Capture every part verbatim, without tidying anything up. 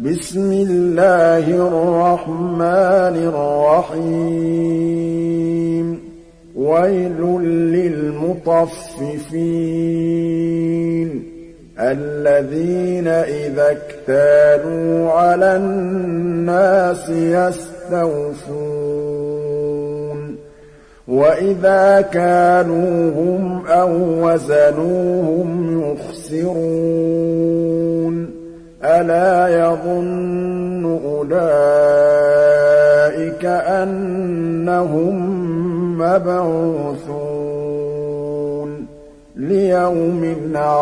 بسم الله الرحمن الرحيم ويل للمطففين الذين إذا اكتالوا على الناس يستوفون وإذا كالوهم أو وزنوهم يخسرون ألا يظن أولئك أنهم مبعوثون ليوم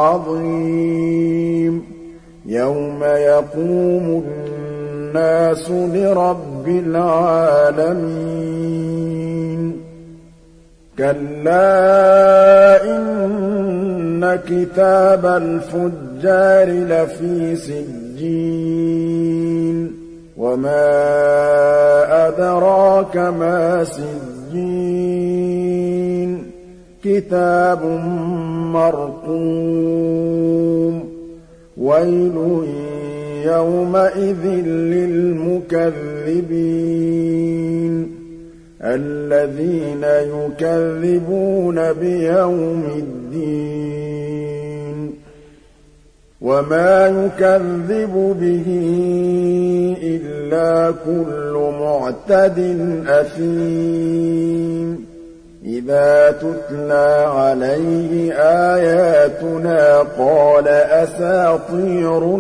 عظيم يوم يقوم الناس لرب العالمين كلا إن كتاب الفجار لفي سجين وما أدراك ما سجين كتاب مرقوم ويل يومئذ للمكذبين الذين يكذبون بيوم الدين وما يكذب به إلا كل معتد أثيم إذا تتلى عليه آياتنا قال أساطير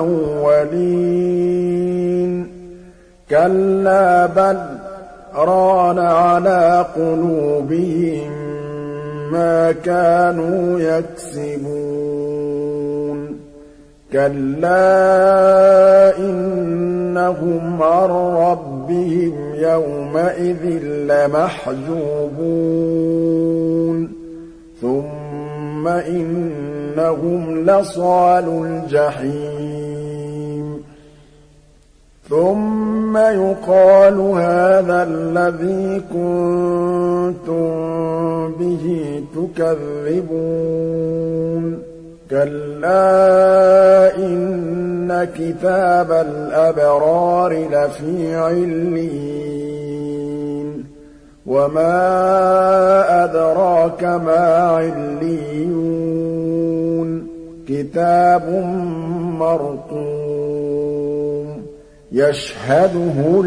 الأولين كلا بل ران على قلوبهم ما كانوا يكسبون كلا إنهم عن ربهم يومئذ لمحجوبون ثم إنهم لصالو الجحيم ثم يقال هذا الذي كنتم به تكذبون كلا إن كتاب الأبرار لفي عليين وما أدراك ما عليون كتاب مرقوم يشهده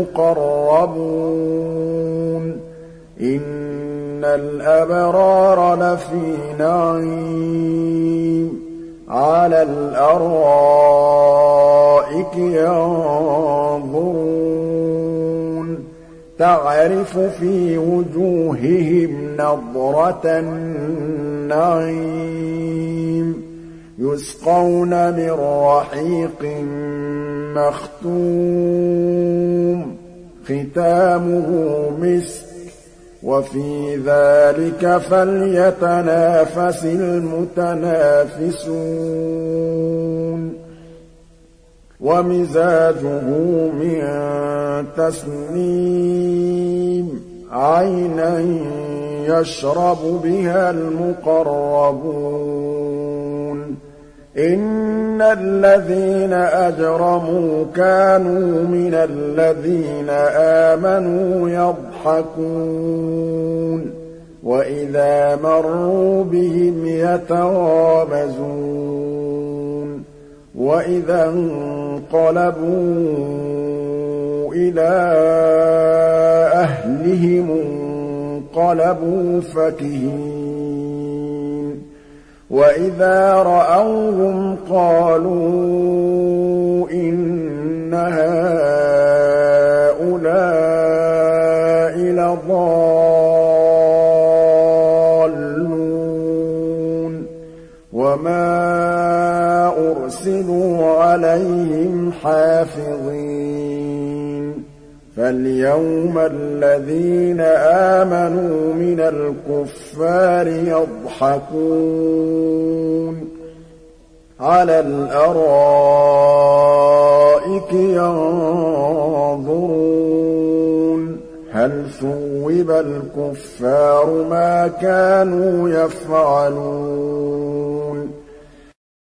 المقربون إن الأبرار لفي نعيم على الأرائك ينظرون تعرف في وجوههم نضرة النعيم يسقون من رحيق مختوم ختامه مسك وفي ذلك فليتنافس المتنافسون ومزاجه من تسنيم عينا يشرب بها المقربون إن الذين أجرموا كانوا من الذين آمنوا يضحكون وإذا مروا بهم يتغامزون وإذا انقلبوا إلى أهلهم انقلبوا فكهين وإذا رأوهم قالوا إن هؤلاء لضالون وما أرسلوا عليهم حافظين فاليوم الذين آمنوا من الكفار يضحكون على الأرائك ينظرون هل ثوب الكفار ما كانوا يفعلون